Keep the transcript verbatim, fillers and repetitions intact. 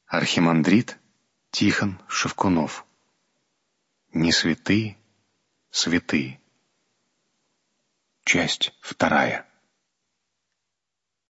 Архимандрит Тихон Шевкунов. Не святые, святые. Часть вторая.